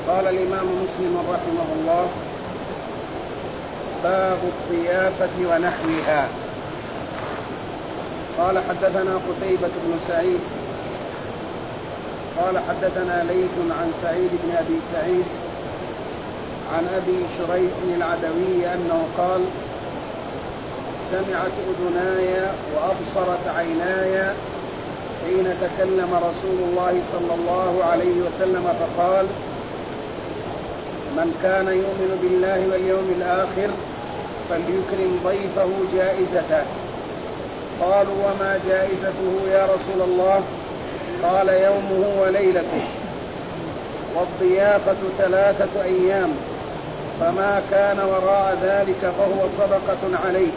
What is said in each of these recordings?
قال الإمام مسلم رحمه الله: باب الضيافة ونحوها. قال: حدثنا قتيبة بن سعيد قال: حدثنا ليث عن سعيد بن أبي سعيد عن أبي شريح العدوي أنه قال: سمعت أذناي وأبصرت عيناي حين تكلم رسول الله صلى الله عليه وسلم فقال: من كان يؤمن بالله واليوم الآخر فليكرم ضيفه جائزته. قالوا: وما جائزته يا رسول الله؟ قال: يومه وليلته، والضيافة 3 أيام، فما كان وراء ذلك فهو صدقة عليه.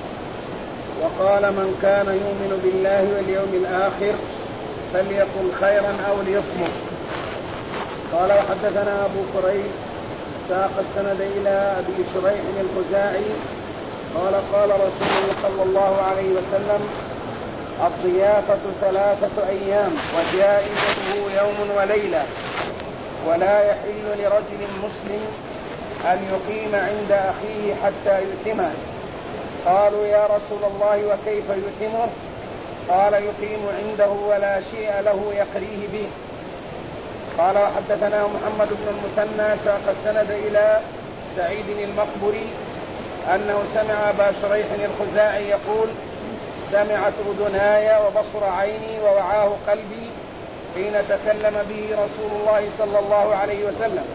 وقال: من كان يؤمن بالله واليوم الآخر فليقل خيرا أو ليصمت. قال: وحدثنا أبو كريب ساق السند إلى أبي شريح الخزاعي قال: قال رسول الله صلى الله عليه وسلم: الضيافة 3 أيام، وجائزته يوم وليلة، ولا يحل لرجل مسلم أن يقيم عند أخيه حتى يتمه. قالوا: يا رسول الله وكيف يتمه؟ قال: يقيم عنده ولا شيء له يقريه به. قال: وحدثنا محمد بن المثنى ساق السند إلى سعيد المقبري أنه سمع أبا شريح الخزاعي يقول: سمعت أذناي وبصر عيني ووعاه قلبي حين تكلم به رسول الله صلى الله عليه وسلم،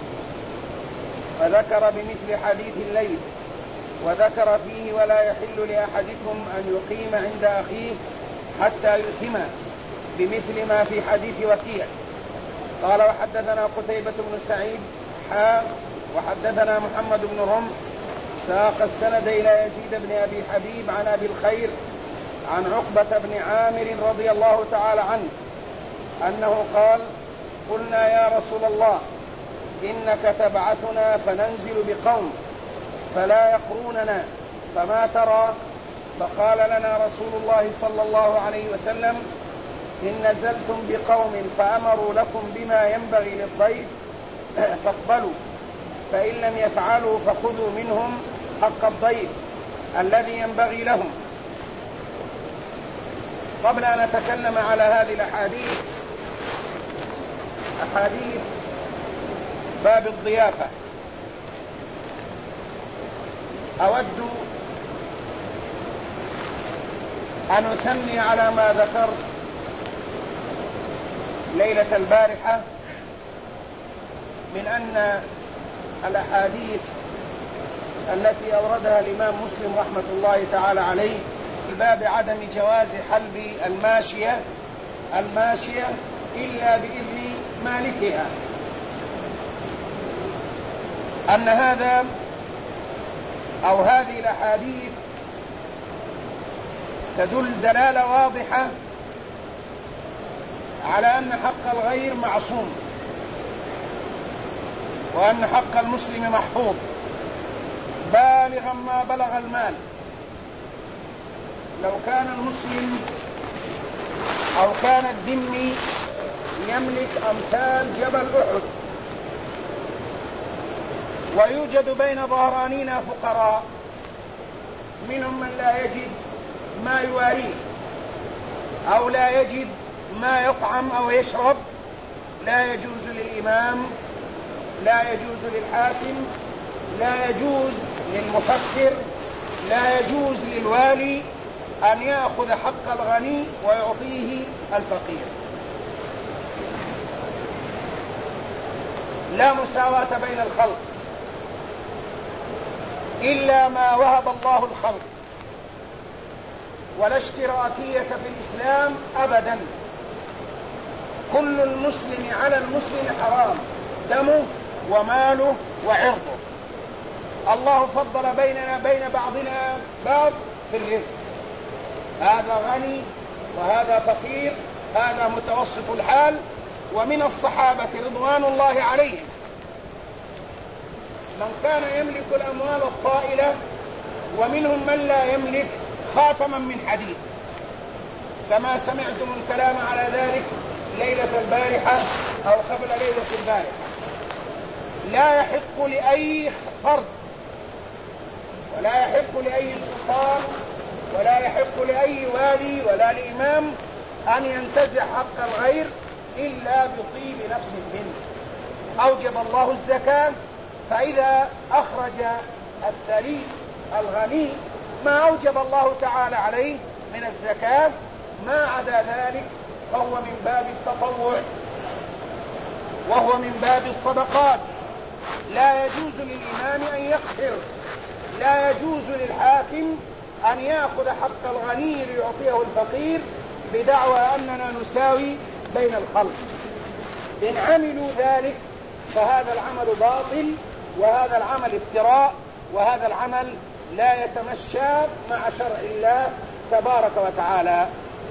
فذكر بمثل حديث الليل، وذكر فيه: ولا يحل لأحدكم أن يقيم عند أخيه حتى يتم، بمثل ما في حديث وكيع. قال: وحدثنا قتيبة بن سعيد وحدثنا محمد بن رمح ساق السند إلى يزيد بن أبي حبيب عن أبي الخير عن عقبة بن عامر رضي الله تعالى عنه أنه قال: قلنا: يا رسول الله، إنك تبعثنا فننزل بقوم فلا يقروننا، فما ترى؟ فقال لنا رسول الله صلى الله عليه وسلم: إن نزلتم بقوم فأمروا لكم بما ينبغي للضيف فاقبلوا، فإن لم يفعلوا فخذوا منهم حق الضيف الذي ينبغي لهم. قبل أن نتكلم على هذه الأحاديث، أحاديث باب الضيافة، أود أن أثني على ما ذكرت ليلة البارحة من أن الأحاديث التي أوردها الإمام مسلم رحمة الله تعالى عليه في باب عدم جواز حلب الماشية إلا بإذن مالكها، أن هذا أو هذه الأحاديث تدل دلالة واضحة على أن حق الغير معصوم، وأن حق المسلم محفوظ بالغا ما بلغ المال. لو كان المسلم أو كان الذمي يملك أمثال جبل أحد، ويوجد بين ظهرانينا فقراء منهم من لا يجد ما يواريه أو لا يجد ما يطعم أو يشرب، لا يجوز للإمام، لا يجوز للحاكم، لا يجوز للمفكر، لا يجوز للوالي أن يأخذ حق الغني ويعطيه الفقير. لا مساواة بين الخلق إلا ما وهب الله الخلق، ولا اشتراكية في الإسلام أبدا. كل المسلم على المسلم حرام دمه وماله وعرضه. الله فضل بيننا بين بعضنا بعض في الرزق، هذا غني وهذا فقير، هذا متوسط الحال. ومن الصحابة رضوان الله عليهم من كان يملك الأموال الطائلة، ومنهم من لا يملك خاتما من حديد، كما سمعتم الكلام على ذلك ليلة البارحة أو قبل ليلة البارحة. لا يحق لأي فرد ولا يحق لأي سلطان ولا يحق لأي والي ولا لإمام أن ينتزع حق الغير إلا بطيب نفس منه. أوجب الله الزكاة، فإذا أخرج الثري الغني ما أوجب الله تعالى عليه من الزكاة، ما عدا ذلك فهو من باب التطوع وهو من باب الصدقات. لا يجوز للإمام أن يقصر، لا يجوز للحاكم أن يأخذ حق الغني ليعطيه الفقير بدعوى أننا نساوي بين الخلق. إن عملوا ذلك فهذا العمل باطل، وهذا العمل افتراء، وهذا العمل لا يتمشى مع شرع الله تبارك وتعالى.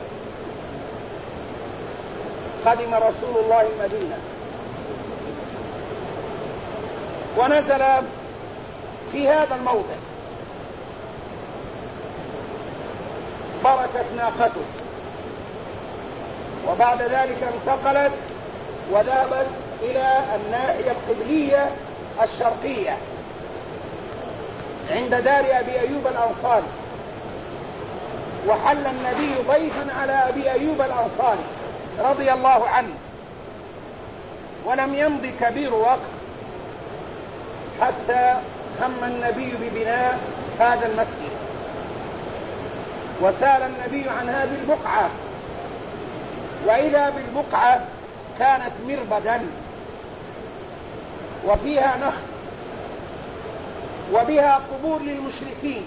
قدم رسول الله المدينة ونزل في هذا الموضع، بركت ناقته، وبعد ذلك انتقلت وذهبت إلى الناحية القبلية الشرقية عند دار أبي أيوب الأنصاري، وحل النبي ضيفا على أبي أيوب الأنصاري رضي الله عنه. ولم يمض كبير وقت حتى هم النبي ببناء هذا المسجد، وسال النبي عن هذه البقعة، وإذا بالبقعة كانت مربدا وفيها نخل وبها قبور للمشركين،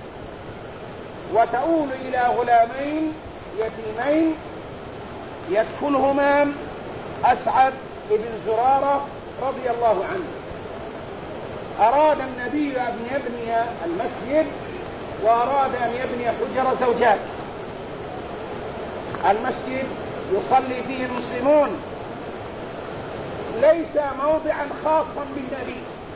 وتؤول إلى غلامين يتيمين يدفنهما أسعد بن زرارة رضي الله عنه. أراد النبي أن يبني المسجد وأراد أن يبني حجر زوجات. المسجد يصلي فيه المسلمون، ليس موضعا خاصا بالنبي.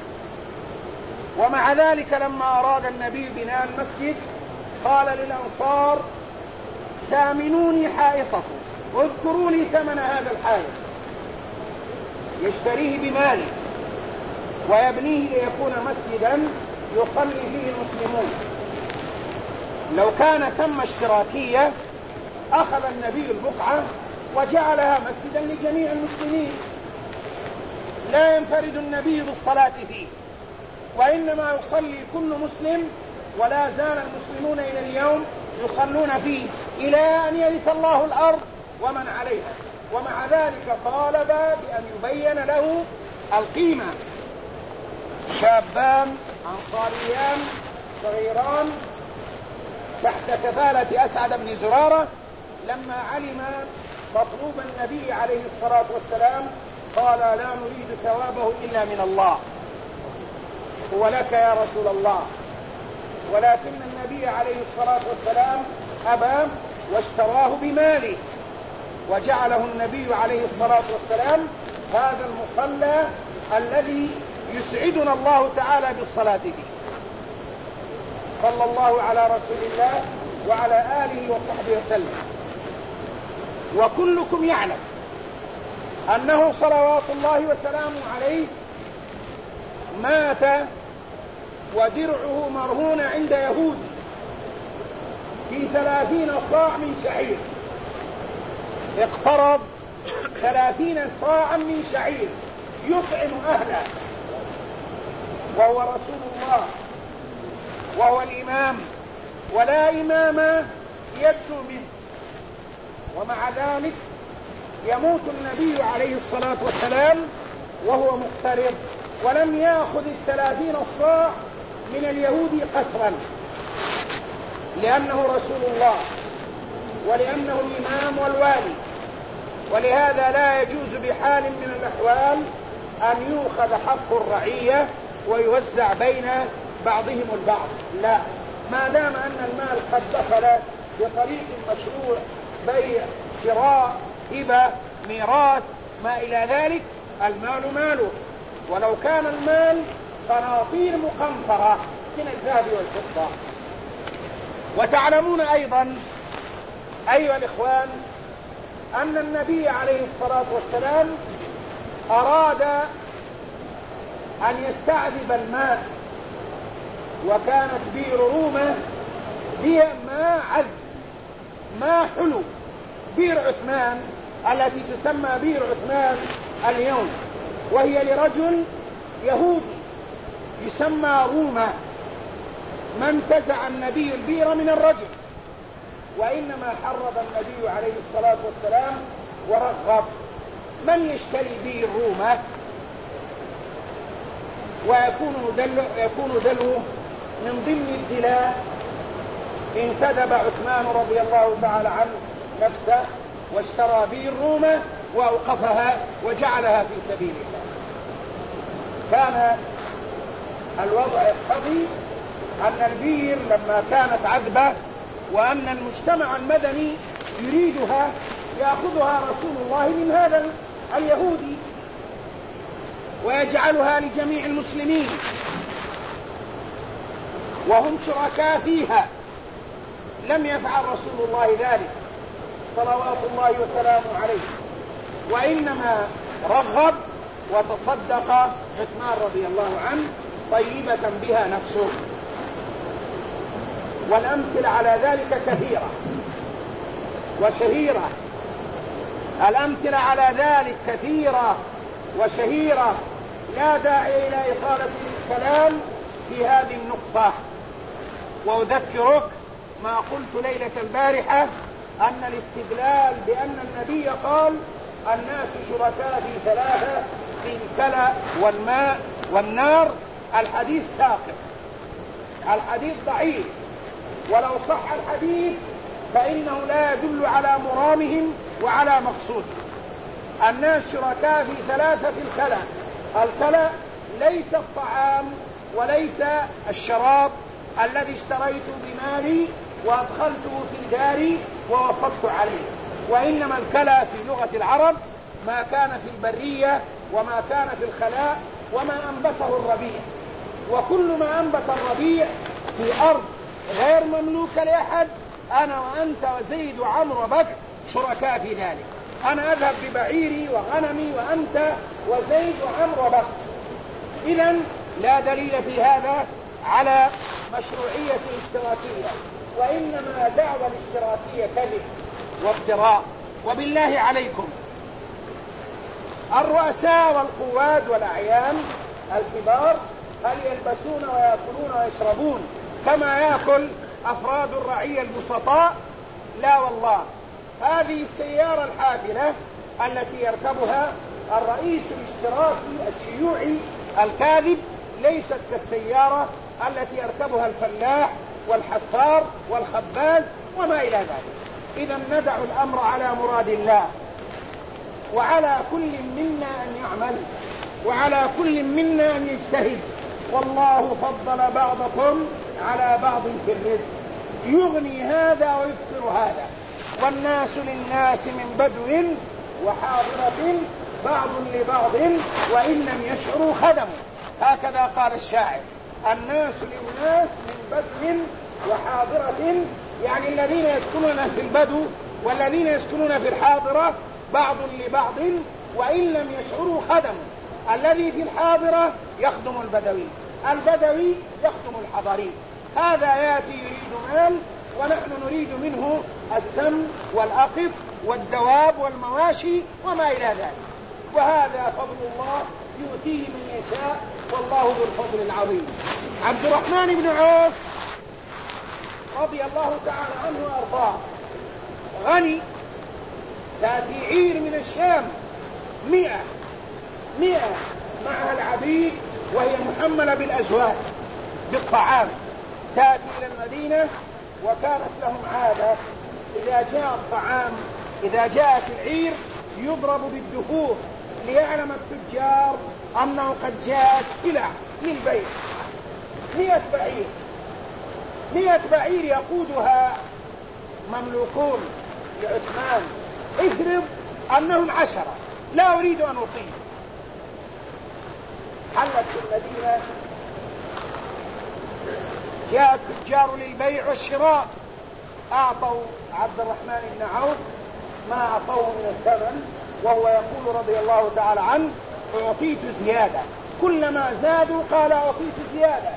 ومع ذلك لما أراد النبي بناء المسجد قال للأنصار: ثامنوني حائطكم، اذكروا لي ثمن هذا الحائط، يشتريه بماله ويبنيه ليكون مسجدا يصلي فيه المسلمون. لو كان ثم اشتراكية أخذ النبي البقعة وجعلها مسجدا لجميع المسلمين، لا ينفرد النبي بالصلاة فيه، وإنما يصلي كل مسلم، ولا زال المسلمون إلى اليوم يصلون فيه إلى أن يرث الله الأرض ومن عليها. ومع ذلك طالب بأن يبين له القيمة. شابان أنصاريان صغيران تحت كفالة أسعد بن زرارة لما علم مطلوب النبي عليه الصلاة والسلام قال: لا نريد ثوابه إلا من الله، هو لك يا رسول الله. ولكن النبي عليه الصلاة والسلام أبى واشتراه بماله، وجعله النبي عليه الصلاة والسلام هذا المصلى الذي يسعدنا الله تعالى بالصلاة فيه. صلى الله على رسول الله وعلى آله وصحبه وسلم. وكلكم يعلم أنه صلوات الله وسلامه عليه مات ودرعه مرهون عند يهود في 30 صاع من شعير، اقترض 30 صاعا من شعير يطعم أهله، وهو رسول الله وهو الإمام، ولا إمام يبدو منه. ومع ذلك يموت النبي عليه الصلاة والسلام وهو مقترض، ولم يأخذ 30 صاع من اليهود قسرا، لأنه رسول الله ولأنه الإمام والوالي. ولهذا لا يجوز بحال من الأحوال أن يؤخذ حق الرعية ويوزع بين بعضهم البعض، لا، ما دام أن المال قد دخل بطريق مشروع، بيع، شراء، هبة، ميراث، ما إلى ذلك، المال ماله. ولو كان المال قناطير مقنطرة من الذهب والفضة. وتعلمون أيضا أيها الإخوان أن النبي عليه الصلاة والسلام أراد أن يستعذب الماء، وكانت بئر رومة فيها ماء عذب، ماء حلو. بئر عثمان التي تسمى بئر عثمان اليوم، وهي لرجل يهودي يسمى رومة، ما انتزع النبي البئر من الرجل، وإنما حرض النبي عليه الصلاة والسلام ورغب من يشتري بئر رومة ويكون دلو من ضمن الدلاء. انتدب عثمان رضي الله تعالى عنه نفسه واشترى بئر رومة وأوقفها وجعلها في سبيل الله. كان الوضع يقتضي أن البئر لما كانت عذبة وأن المجتمع المدني يريدها يأخذها رسول الله من هذا اليهودي ويجعلها لجميع المسلمين وهم شركاء فيها. لم يفعل رسول الله ذلك صلوات الله وسلامه عليه، وإنما رغب وتصدق عثمان رضي الله عنه طيبة بها نفسه. والأمثلة على ذلك كثيرة وشهيرة، الأمثلة على ذلك كثيرة وشهيرة، لا داعي إلى إطالة الكلام في هذه النقطة. وأذكرك ما قلت ليلة البارحة أن الاستدلال بأن النبي قال الناس شركاء في ثلاثة، في الكلى والماء والنار، الحديث ساقط، الحديث ضعيف، ولو صح الحديث فإنه لا يدل على مرامهم وعلى مقصودهم. الناس شركاء في ثلاثة في الكلى. الكلى ليس الطعام وليس الشراب الذي اشتريته بمالي وأدخلته في داري ووصلت عليه، وإنما الكلى في لغة العرب ما كان في البرية وما كان في الخلاء وما أنبته الربيع. وكل ما أنبت الربيع في أرض غير مملوكة لأحد، أنا وأنت وزيد وعمر وبكر شركاء في ذلك. أنا أذهب ببعيري وغنمي وأنت وزيد وعمر وبكر. إذن لا دليل في هذا على مشروعية الاشتراكية، وإنما دعوى الاشتراكية كذب وافتراء. وبالله عليكم الرؤساء والقواد والأعيان الكبار هل يلبسون ويأكلون ويشربون كما يأكل أفراد الرعية البسطاء؟ لا والله. هذه السيارة الحافلة التي يركبها الرئيس الاشتراكي الشيوعي الكاذب ليست كالسيارة التي يركبها الفلاح والحفار والخباز وما إلى ذلك. إذا ندع الأمر على مراد الله، وعلى كل منا أن يعمل، وعلى كل منا أن يجتهد. والله فضل بعضكم على بعض في الرزق، يغني هذا ويفطر هذا، والناس للناس من بدو وحاضرة بعض لبعض وإن لم يشعروا خدموا. هكذا قال الشاعر: الناس للناس من بدو وحاضرة، يعني الذين يسكنون في البدو والذين يسكنون في الحاضرة بعض لبعض وإن لم يشعروا خدموا. الذي في الحاضرة يخدم البدوي، البدوي يخدم الحضري. هذا يأتي يريد مال ونحن نريد منه السمن والأقط والدواب والمواشي وما إلى ذلك. وهذا فضل الله يؤتيه من يشاء، والله ذو الفضل العظيم. عبد الرحمن بن عوف رضي الله تعالى عنه وأرضاه غني، تأتي عير من الشام 100 معها العبيد وهي محملة بالأزواج بالطعام، تأتي إلى المدينة. وكانت لهم عادة إذا جاء الطعام، إذا جاءت العير يضرب بالدفوف ليعلم التجار أنه قد جاءت سلع للبيع. 100 بعير يقودها مملوكون لعثمان. افرض أنهم 10، لا أريد أن أطيل. حلت في المدينة، جاء التجار للبيع والشراء، أعطوا عبد الرحمن بن عوف ما أعطوه من الثمن، وهو يقول رضي الله تعالى عنه: أعطيت زيادة، كلما زادوا قال أعطيت زيادة.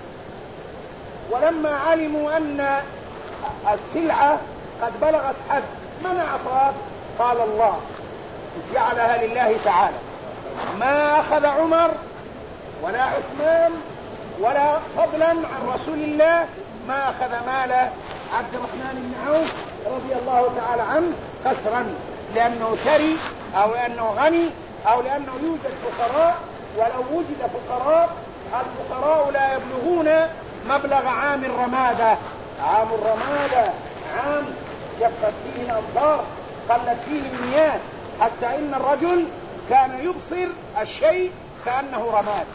ولما علموا أن السلعة قد بلغت حد من أعطاه؟ قال الله، جعلها لله تعالى. ما أخذ عمر ولا عثمان ولا فضلا عن رسول الله ما أخذ مال عبد الرحمن بن عوف رضي الله تعالى عنه خسرا، لأنه ثري أو لأنه غني أو لأنه يوجد فقراء. ولو وجد فقراء، الفقراء لا يبلغون مبلغ عام الرمادة. عام الرمادة عام جفت فيه الأمطار، قلت فيه المياه، حتى إن الرجل كان يبصر الشيء كأنه رماد.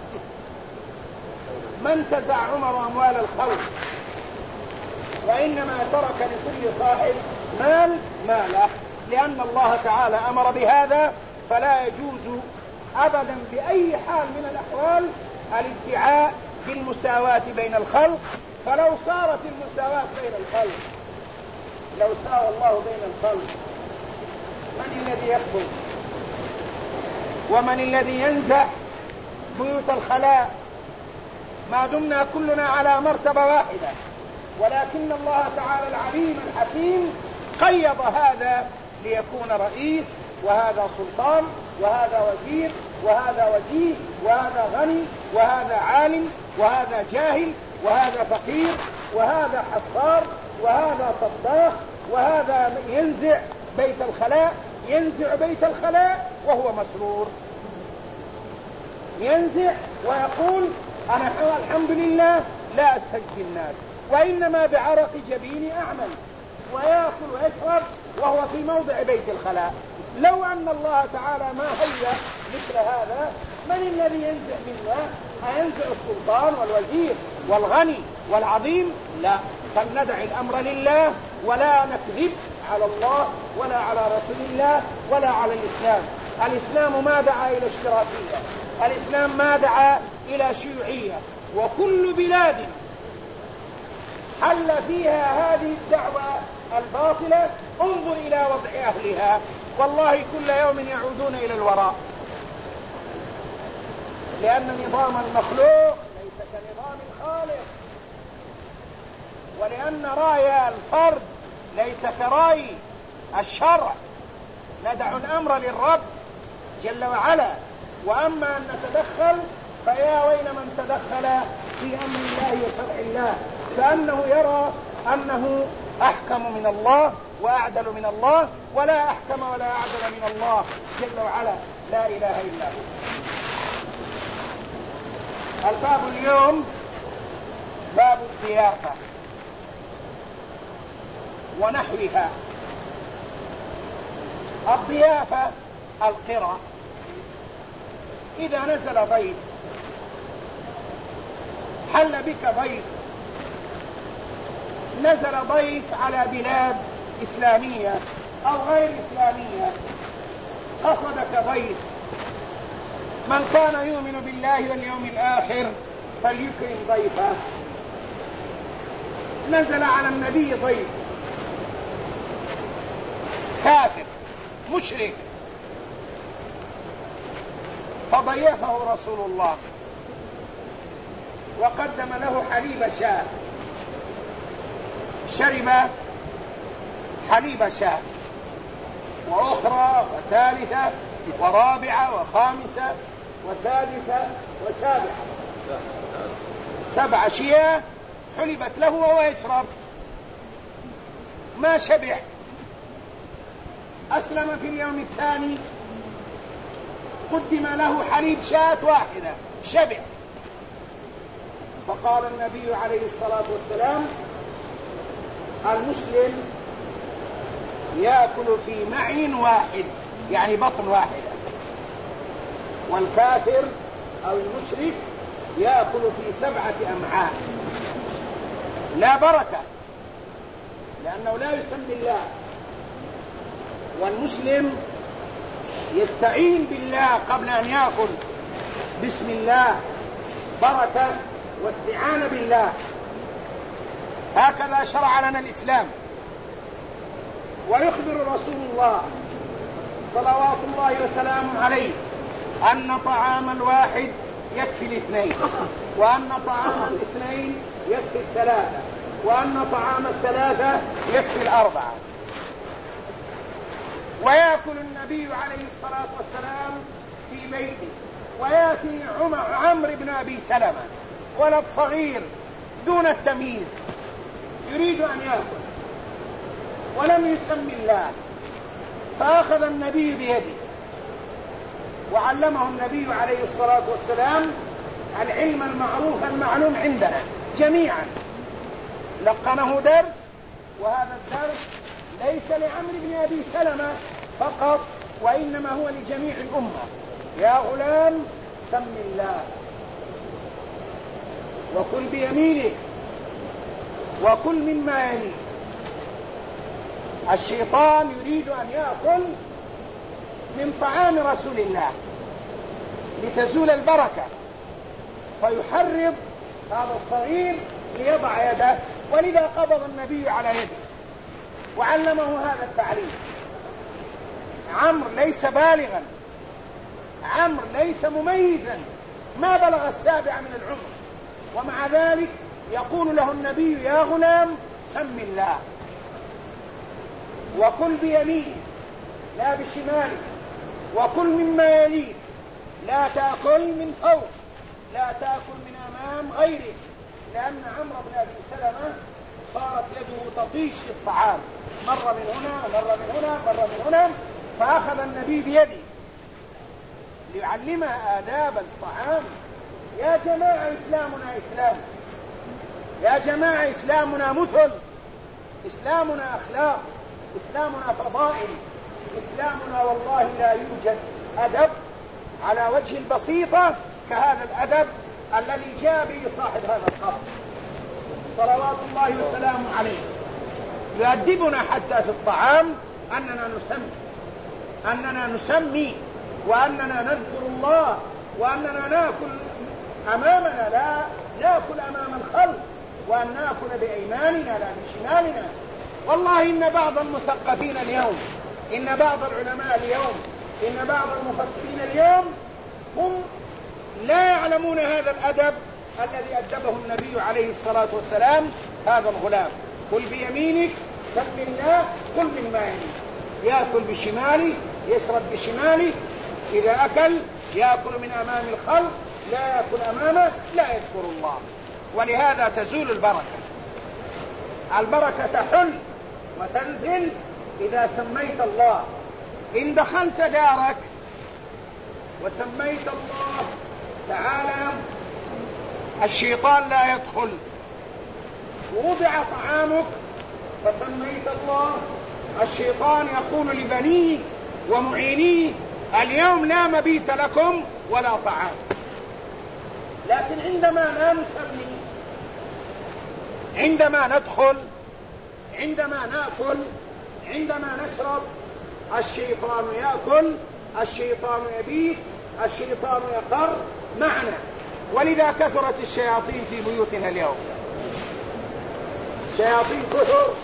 ما انتزع عمر أموال الخلق، وإنما ترك لكل صاحب مال ماله، لأن الله تعالى أمر بهذا. فلا يجوز أبدا بأي حال من الأحوال الادعاء بالمساواة بين الخلق. فلو صارت المساواة بين الخلق، لو ساوى الله بين الخلق، من الذي يكفر؟ ومن الذي ينزح بيوت الخلاء؟ ما دمنا كلنا على مرتبة واحدة. ولكن الله تعالى العليم الحكيم قيض هذا ليكون رئيس، وهذا سلطان، وهذا وزير، وهذا وجيه، وهذا غني، وهذا عالم، وهذا جاهل، وهذا فقير، وهذا حفار، وهذا طباخ، وهذا ينزع بيت الخلاء. ينزع بيت الخلاء وهو مسرور، ينزع ويقول أنا الحمد لله لا أستجدي الناس، وإنما بعرق جبيني أعمل، ويأكل ويشرب وهو في موضع بيت الخلاء. لو أن الله تعالى ما هيأ مثل هذا، من الذي ينزع منا؟ أينزع السلطان والوزير والغني والعظيم؟ لا. فلندع الأمر لله، ولا نكذب على الله ولا على رسول الله ولا على الإسلام. الإسلام ما دعا إلى اشتراكية، الإسلام ما دعا إلى شيوعية. وكل بلاد حل فيها هذه الدعوة الباطلة انظر إلى وضع أهلها، والله كل يوم يعودون إلى الوراء، لأن نظام المخلوق ليس كنظام الخالق، ولأن رأي الفرد ليس كرأي الشرع. ندع الأمر للرب جل وعلا. وأما أن نتدخل فيا ويل من تدخل في أمر الله وشرع الله، فأنه يرى أنه أحكم من الله وأعدل من الله، ولا أحكم ولا أعدل من الله جل وعلا، لا إله إلا هو. الباب اليوم باب الضيافة ونحوها. الضيافة القرى. إذا نزل ضيف، حل بك ضيف، نزل ضيف على بلاد إسلامية أو غير إسلامية، قصدك ضيف، من كان يؤمن بالله واليوم الآخر فليكرم ضيفه. نزل على النبي ضيف كافر مشرك، فضيفه رسول الله وقدم له حليب شاة، شرب حليب شاة، وأخرى وثالثة ورابعة وخامسة وسادسة وسابعة، 7 أشياء حلبت له وهو يشرب، ما شبع. أسلم في اليوم الثاني، قدم له حليب شاة واحدة، شبع. فقال النبي عليه الصلاة والسلام: المسلم يأكل في معين واحد، يعني بطن واحدة، والكافر أو المشرك يأكل في 7 أمعاء. لا بركة، لأنه لا يسمي الله. والمسلم يستعين بالله قبل أن يأكل، بسم الله، بركة واستعانة بالله. هكذا شرع لنا الإسلام. ويخبر رسول الله صلوات الله وسلامه عليه أن طعام الواحد يكفي الاثنين، وأن طعام الاثنين يكفي الثلاثة، وأن طعام الثلاثة يكفي الأربعة. ويأكل النبي عليه الصلاة والسلام في بيته، ويأتي عمرو بن أبي سلمة ولد صغير دون التمييز يريد أن يأكل ولم يسم الله، فأخذ النبي بيده وعلمه النبي عليه الصلاة والسلام العلم المعروف المعلوم عندنا جميعا، لقنه درس، وهذا الدرس ليس لعمرو بن أبي سلمة فقط، وإنما هو لجميع الأمة. يا غلام سم الله وكل بيمينك وكل مما يليك. الشيطان يريد أن يأكل من طعام رسول الله لتزول البركة، فيحرض هذا الصغير ليضع يده، ولذا قبض النبي على يده وعلمه هذا التعليم. عمرو ليس بالغا، عمرو ليس مميزا، ما بلغ 7 من العمر، ومع ذلك يقول له النبي يا غلام سم الله وكل بيمينك لا بشمالك وكل مما يليك، لا تأكل من فوق، لا تأكل من أمام غيرك، لأن عمرو بن أبي سلمة صارت يده تطيش في الطعام، مر من هنا مر من هنا مر من هنا، فأخذ النبي بيده ليعلمها آداب الطعام. يا جماعة إسلامنا إسلام، يا جماعة إسلامنا مثل، إسلامنا أخلاق، إسلامنا فضائل، إسلامنا والله لا يوجد أدب على وجه البسيطة كهذا الأدب الذي جاء به صاحب هذا الخط صلوات الله وسلامه عليه. يؤدبنا حتى في الطعام أننا نسمي وأننا نذكر الله، وأننا نأكل أمامنا لا نأكل أمام الخلق، وأن نأكل بأيماننا لا بشمالنا. والله إن بعض المثقفين اليوم، إن بعض العلماء اليوم، إن بعض المفكرين اليوم هم لا يعلمون هذا الأدب الذي أدبه النبي عليه الصلاة والسلام هذا الغلام. كل بيمينك سم الله كل مما يليك، يأكل بشماله يشرب بشماله، إذا أكل يأكل من أمام الخلق، لا يأكل أمامه، لا يذكر الله، ولهذا تزول البركة. البركة تحل وتنزل إذا سميت الله. إن دخلت دارك وسميت الله تعالى الشيطان لا يدخل، ووضع طعامك فسميت الله، الشيطان يقول لبنيه ومعينيه اليوم لا مبيت لكم ولا طعام. لكن عندما لا نسمي، عندما ندخل، عندما نأكل، عندما نشرب، الشيطان يأكل، الشيطان يبيت، الشيطان يقر معنا. ولذا كثرت الشياطين في بيوتنا اليوم، الشياطين كثر،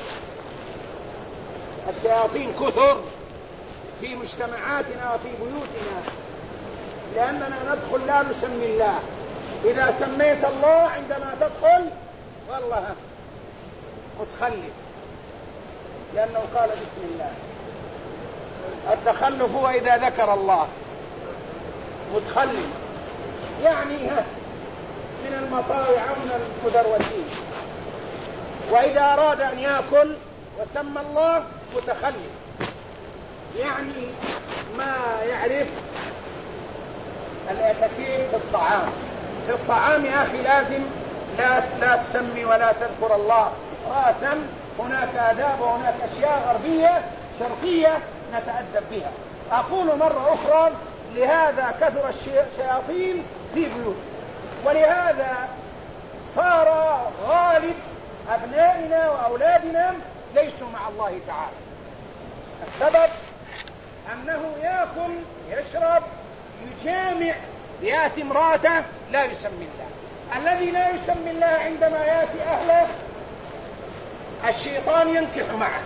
الشياطين كثر في مجتمعاتنا وفي بيوتنا، لأننا ندخل لا نسمي الله. إذا سميت الله عندما تدخل والله متخلف، لأنه قال بسم الله. التخلف هو إذا ذكر الله، متخلف يعني من المطاوع من المدروسين. وإذا أراد أن يأكل وسمى الله متخلف، يعني ما يعرف الأكاكيل في الطعام. في الطعام يا أخي لازم لا تسمي ولا تذكر الله راسا، هناك آداب وهناك أشياء غربية شرقية نتأدب بها. أقول مرة أخرى، لهذا كثر الشياطين في بيوت، ولهذا صار غالب أبنائنا وأولادنا ليسوا مع الله تعالى. السبب أنه يأكل يشرب يجامع، يأتي امرأته لا يسمي الله. الذي لا يسمي الله عندما يأتي أهله الشيطان ينكح معه،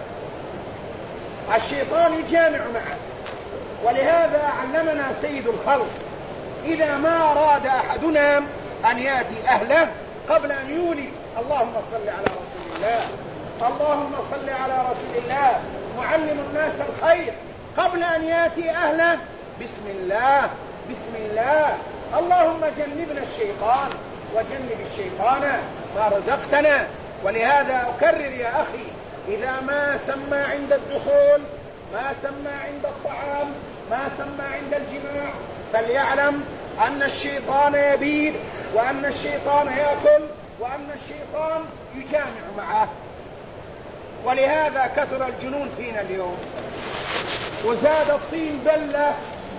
الشيطان يجامع معه. ولهذا علمنا سيد الخلق إذا ما أراد أحدنا أن يأتي أهله قبل أن يولد اللهم صل على رسول الله، اللهم صل على رسول الله معلم الناس الخير، قبل أن يأتي أهله بسم الله بسم الله، اللهم جنبنا الشيطان وجنب الشيطان ما رزقتنا. ولهذا أكرر يا أخي، إذا ما سمى عند الدخول، ما سمى عند الطعام، ما سمى عند الجماع، فليعلم أن الشيطان يبيد، وأن الشيطان يأكل، وأن الشيطان يجامع معه. ولهذا كثر الجنون فينا اليوم، وزاد الطين بلة،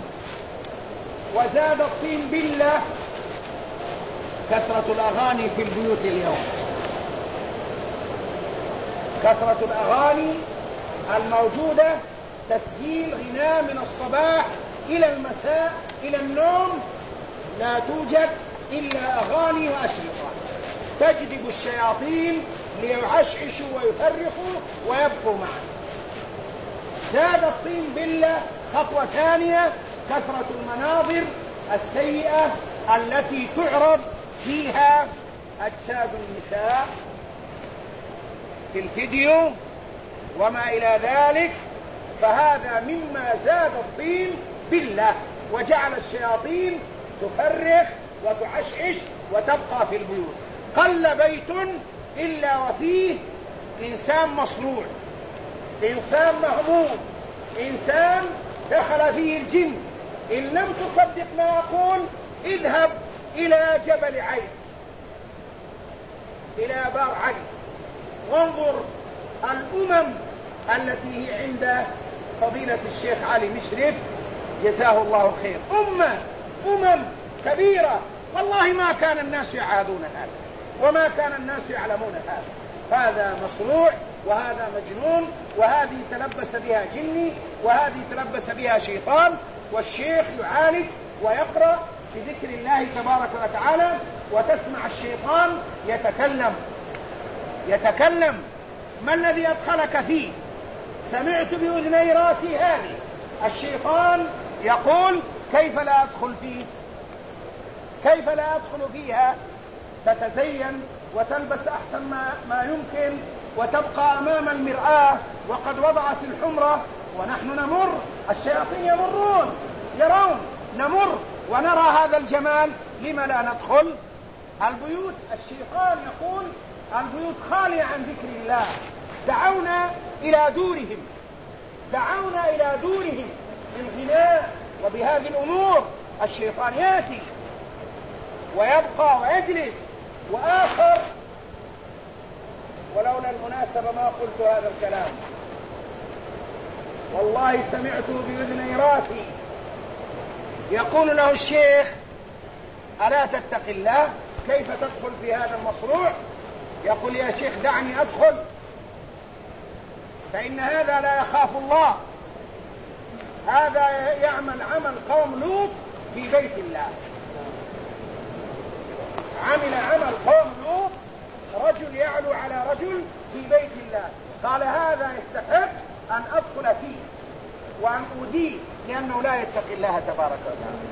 وزاد الطين بلة كثرة الأغاني في البيوت اليوم، كثرة الأغاني الموجودة، تسجيل غناء من الصباح إلى المساء إلى النوم، لا توجد إلا أغاني وأشرطة تجذب الشياطين ليعشعشوا ويفرقوا ويبقوا معا. زاد الطين بلة خطوة ثانية، كثرة المناظر السيئة التي تعرض فيها أجساد النساء في الفيديو وما إلى ذلك، فهذا مما زاد الطين بلة وجعل الشياطين تفرخ وتعشعش وتبقى في البيوت. قل بيت إلا وفيه إنسان مصروع، إنسان مهموم، إنسان دخل فيه الجن. إن لم تصدق ما أقول اذهب إلى جبل عين، إلى بار عين، وانظر الأمم التي هي عند فضيلة الشيخ علي مشرف جزاه الله خير، أمم كبيرة، والله ما كان الناس يعادون هذا، وما كان الناس يعلمون هذا. هذا مصروع، وهذا مجنون، وهذه تلبس بها جني، وهذه تلبس بها شيطان. والشيخ يعالج ويقرأ بذكر الله تبارك وتعالى، وتسمع الشيطان يتكلم. ما الذي أدخلك فيه؟ سمعت بأذني راسي هذه. الشيطان يقول كيف لا أدخل فيه؟ كيف لا أدخل فيها؟ تتزين وتلبس أحسن ما يمكن، وتبقى أمام المرآة وقد وضعت الحمرة، ونحن نمر، الشياطين يرون نمر ونرى هذا الجمال، لما لا ندخل البيوت؟ الشيطان يقول البيوت خالية عن ذكر الله، دعونا إلى دورهم بالغناء وبهذه الأمور. الشيطان يأتي ويبقى ويجلس. وآخر، ولولا المناسبة ما قلت هذا الكلام، والله سمعته بأذني راسي، يقول له الشيخ ألا تتق الله؟ كيف تدخل في هذا المصروع؟ يقول يا شيخ دعني أدخل، فإن هذا لا يخاف الله، هذا يعمل عمل قوم لوط في بيت الله، عمل عمل قوم لوط، رجل يعلو على رجل في بيت الله. قال هذا يستحق أن أدخل فيه وأن أوديه، لأنه لا يتقي الله تبارك وتعالى.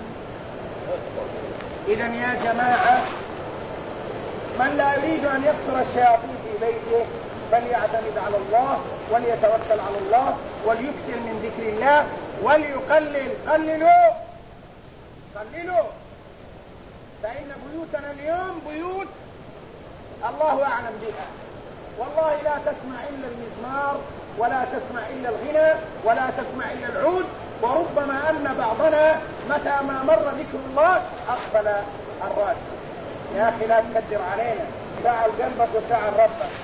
إذن يا جماعة، من لا يريد أن يكثر الشياطين في بيته فليعتمد على الله، وليتوكل على الله، وليكثر من ذكر الله، قللوا، فإن بيوتنا اليوم بيوت الله أعلم بها، والله لا تسمع إلا المزمار، ولا تسمع إلا الغنى، ولا تسمع إلا العود. وربما أن بعضنا متى ما مر ذكر الله أقبل الراد. يا أخي لا تكدر علينا، ساعة لقلبك وساعة لربك،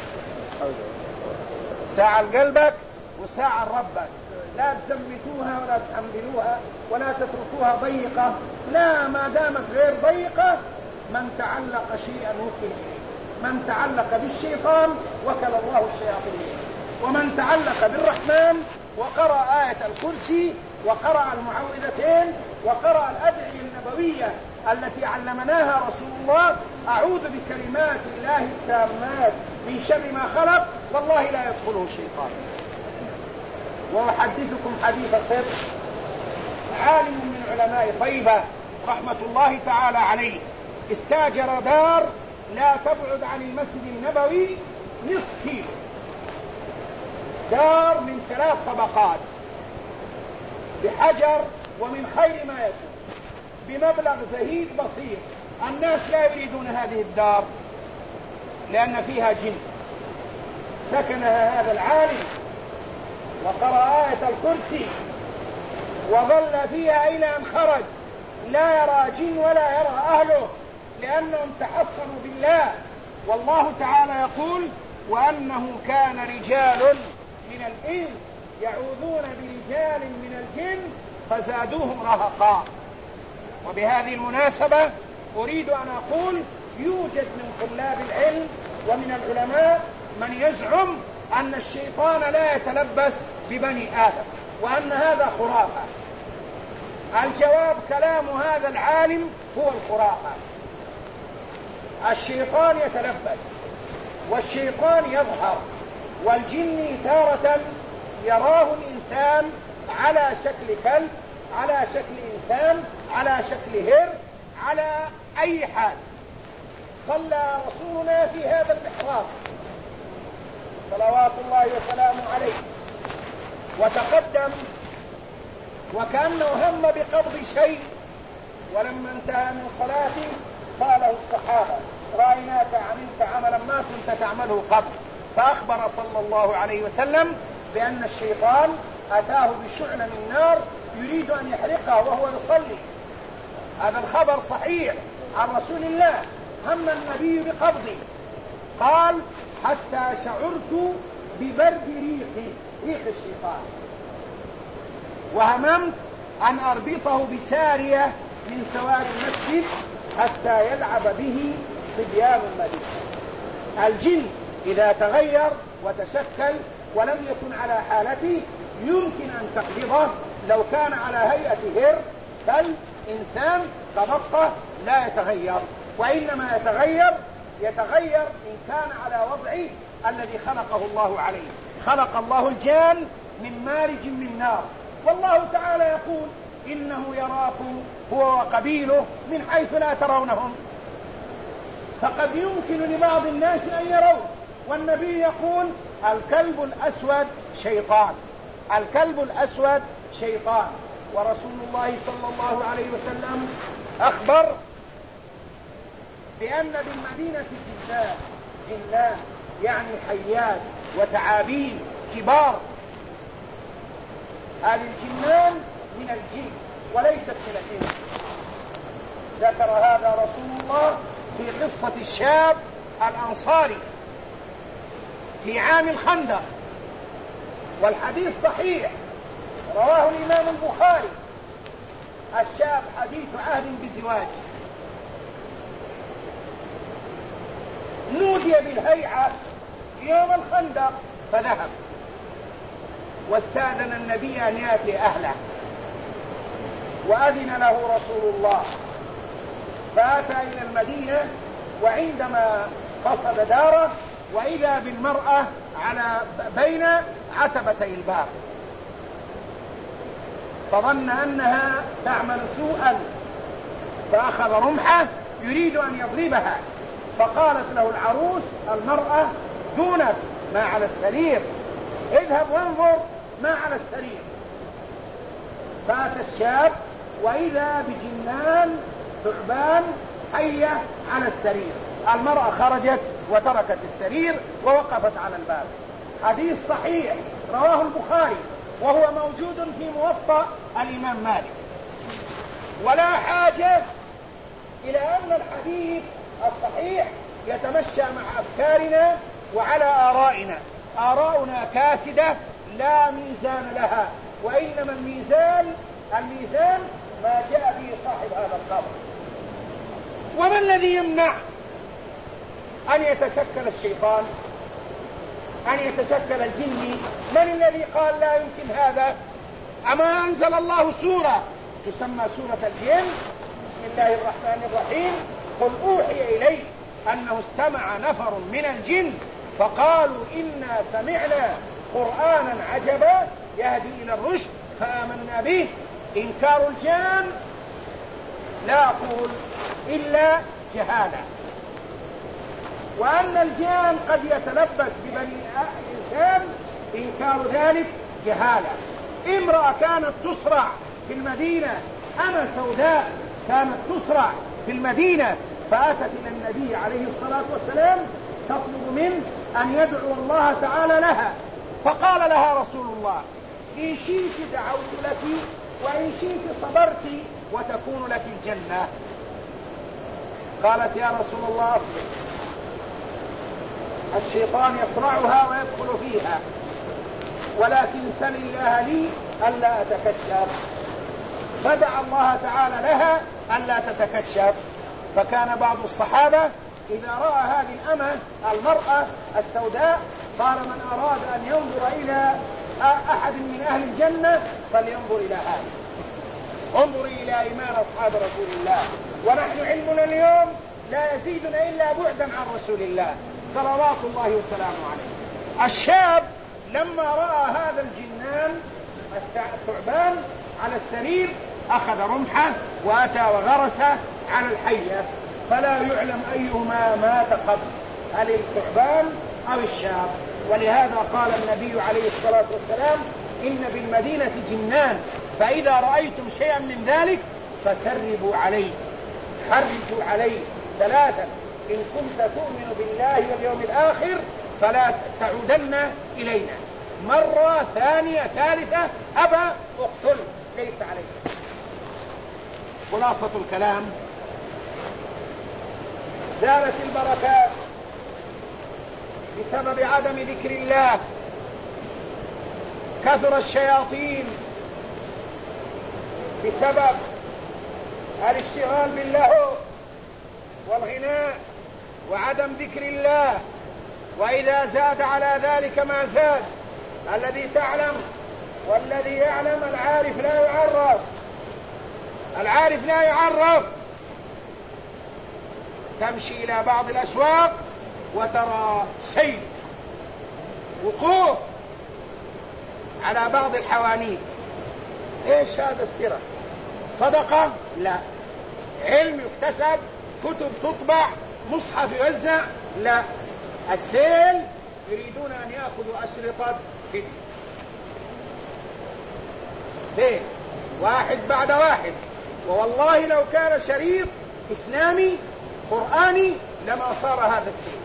ساعة لقلبك وساعة لربك، لا تزمتوها ولا تحملوها ولا تتركوها ضيقة، لا، ما دامت غير ضيقة. من تعلق شيئا وكل إليه، من تعلق بالشيطان وكل الله الشياطين، ومن تعلق بالرحمن وقرأ آية الكرسي وقرأ المعوذتين وقرأ الأدعية النبوية التي علمناها رسول الله، أعوذ بكلمات الله التامات من شر ما خلق، والله لا يدخله شيطان. وأحدثكم حديث صدق، عالم من علماء طيبة رحمة الله تعالى عليه استاجر دار لا تبعد عن المسجد النبوي نصف كيلو، دار من 3 طبقات بحجر ومن خير ما يكون بمبلغ زهيد بسيط. الناس لا يريدون هذه الدار لأن فيها جن. سكنها هذا العالم وقرأ آية الكرسي وظل فيها إلى أن خرج، لا يرى جن ولا يرى أهله لأنهم تحصنوا بالله. والله تعالى يقول: وأنه كان رجال من الإنس يعوذون برجال من الجن فزادوهم رهقا. وبهذه المناسبة أريد أن أقول: يوجد من طلاب العلم ومن العلماء من يزعم أن الشيطان لا يتلبس ببني آدم وأن هذا خرافة. الجواب: كلام هذا العالم هو الخرافة. الشيطان يتلبس والشيطان يظهر، والجن تارة يراه الإنسان على شكل كلب، على شكل إنسان، على شكل هر، على أي حال. صلى رسولنا في هذا المحراب صلوات الله وسلامه عليه وتقدم وكأنه هم بقبض شيء، ولما انتهى من صلاته سأله الصحابة: رأيناك عملت عملا ما كنت تعمله قبل. فأخبر صلى الله عليه وسلم بأن الشيطان أتاه بشعلة من نار يريد أن يحرقه وهو يصلي. هذا الخبر صحيح عن رسول الله. هم النبي بقبضه، قال: حتى شعرت ببرد ريح الشيطان، وهممت أن أربطه بسارية من سوار المسجد حتى يلعب به صبيان المدينة. الجن إذا تغير وتشكل ولم يكن على حالته يمكن أن تقبضه لو كان على هيئة هر، بل إنسان كبطة لا يتغير، وإنما يتغير إن كان على وضعه الذي خلقه الله عليه. خلق الله الجان من مارج من نار، والله تعالى يقول: إنه يراكم هو وقبيله من حيث لا ترونهم. فقد يمكن لبعض الناس أن يروا، والنبي يقول: الكلب الأسود شيطان، الكلب الأسود شيطان. ورسول الله صلى الله عليه وسلم أخبر بأن بالمدينة جنان يعني حيات وتعابين كبار. هذه الجنان من الجن وليست من الإنس. ذكر هذا رسول الله في قصة الشاب الأنصاري في عام الخندق، والحديث صحيح رواه الإمام البخاري. الشاب حديث عهد بزواج، نودي بالهيعة يوم الخندق فذهب، واستأذن النبي أن يأتي أهله، وأذن له رسول الله، فأتى إلى المدينة، وعندما قصد داره وإذا بالمرأة على بين عتبتي الباب، فظن أنها تعمل سوءا، فأخذ رمحه يريد أن يضربها، فقالت له العروس المرأة: دونك، ما على السرير، اذهب وانظر ما على السرير. فأتى الشاب وإذا بجنان ثعبان حية على السرير. المرأة خرجت وتركت السرير ووقفت على الباب. حديث صحيح رواه البخاري، وهو موجود في موطأ الإمام مالك. ولا حاجة إلى أن الحديث الصحيح يتمشى مع أفكارنا وعلى آرائنا. آراؤنا كاسدة لا ميزان لها، وإنما الميزان ما جاء به صاحب هذا الخبر. وما الذي يمنع أن يتشكل الشيطان، أن يتشكل الجن؟ من الذي قال لا يمكن هذا؟ أما أنزل الله سورة تسمى سورة الجن؟ بسم الله الرحمن الرحيم: قل أوحي إلي أنه استمع نفر من الجن فقالوا إنا سمعنا قرآنا عجبا يهدي إلى الرشد فآمنا به. إنكار الجان لا أقول إلا جهالة، وأن الجان قد يتلبس ببني الإنسان إنكار ذلك جهالة. امرأة كانت تسرع في المدينة، أما سوداء كانت تسرع في المدينة، فأتت إلى النبي عليه الصلاة والسلام تطلب منه أن يدعو الله تعالى لها، فقال لها رسول الله: إن شئت دعوت لك، وإن شئت صبرت وتكون لك الجنة. قالت: يا رسول الله أصبر، الشيطان يصرعها ويدخل فيها، ولكن سل الله لي ألا أتكشف. فدعا الله تعالى لها ألا تتكشف. فكان بعض الصحابة إذا رأى هذه الأمة المرأة السوداء قال: من أراد أن ينظر إلى أحد من أهل الجنة فلينظر إلى هذه. انظري إلى إيمان أصحاب رسول الله، ونحن علمنا اليوم لا يزيدنا إلا بعدا عن رسول الله صلوات الله وسلامه عليه. الشاب لما رأى هذا الجنان الثعبان على السرير أخذ رمحه وأتى وغرس على الحية، فلا يعلم أيهما مات قبل، هل الثعبان أو الشاب. ولهذا قال النبي عليه الصلاة والسلام: إن بالمدينة جنان، فإذا رأيتم شيئا من ذلك فسربوا عليه، حرجوا عليه ثلاثا: إن كنت تؤمن بالله واليوم الآخر فلا تعودن إلينا، مرة ثانية ثالثة أبا اقتل، ليس عليك. خلاصة الكلام: زالت البركات بسبب عدم ذكر الله، كثر الشياطين بسبب الاشتغال باللهو والغناء وعدم ذكر الله. وإذا زاد على ذلك ما زاد، الذي تعلم والذي يعلم، العارف لا يعرف، العارف لا يعرف. تمشي إلى بعض الأسواق وترى سيل وقوف على بعض الحوانيت. ايش هذا السرة؟ صدقة؟ لا. علم يكتسب، كتب تطبع، مصحف يوزع؟ لا. السيل يريدون أن يأخذوا أشرطة فيديو، سيل واحد بعد واحد. ووالله لو كان شريط إسلامي قرآني لما صار هذا السيل.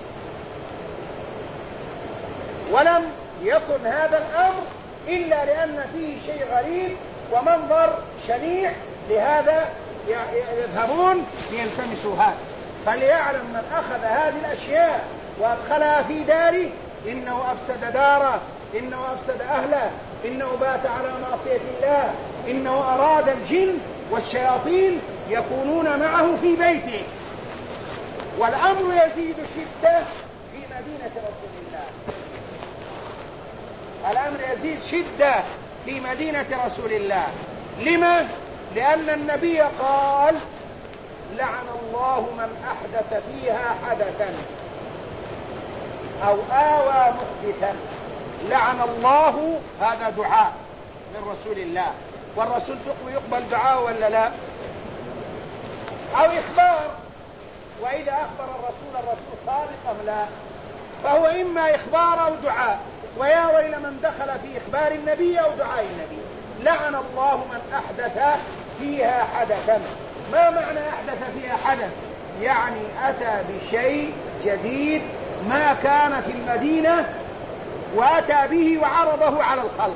ولم يكن هذا الأمر إلا لأن فيه شيء غريب ومنظر شنيع، لهذا يذهبون ليلتمسوا هذا. فليعلم من أخذ هذه الأشياء وأدخلها في داره إنه أفسد داره، إنه أفسد أهله، إنه بات على معصية الله، إنه أراد الجن والشياطين يكونون معه في بيته. والأمر يزيد شدة في مدينة رسول الله، الأمر يزيد شدة في مدينة رسول الله. لما؟ لأن النبي قال: لعن الله من أحدث فيها حدثا أو آوى محدثا. لعن الله، هذا دعاء من رسول الله، والرسول يقبل دعاء ولا لا؟ أو إخبار، وإذا أخبر الرسول صادق أم لا؟ فهو إما إخبار أو دعاء، ويا ويل من دخل في إخبار النبي أو دعاء النبي. لعن الله من أحدث فيها حدثا. ما معنى أحدث فيها حدث؟ يعني أتى بشيء جديد ما كان في المدينة وأتى به وعرضه على الخلق،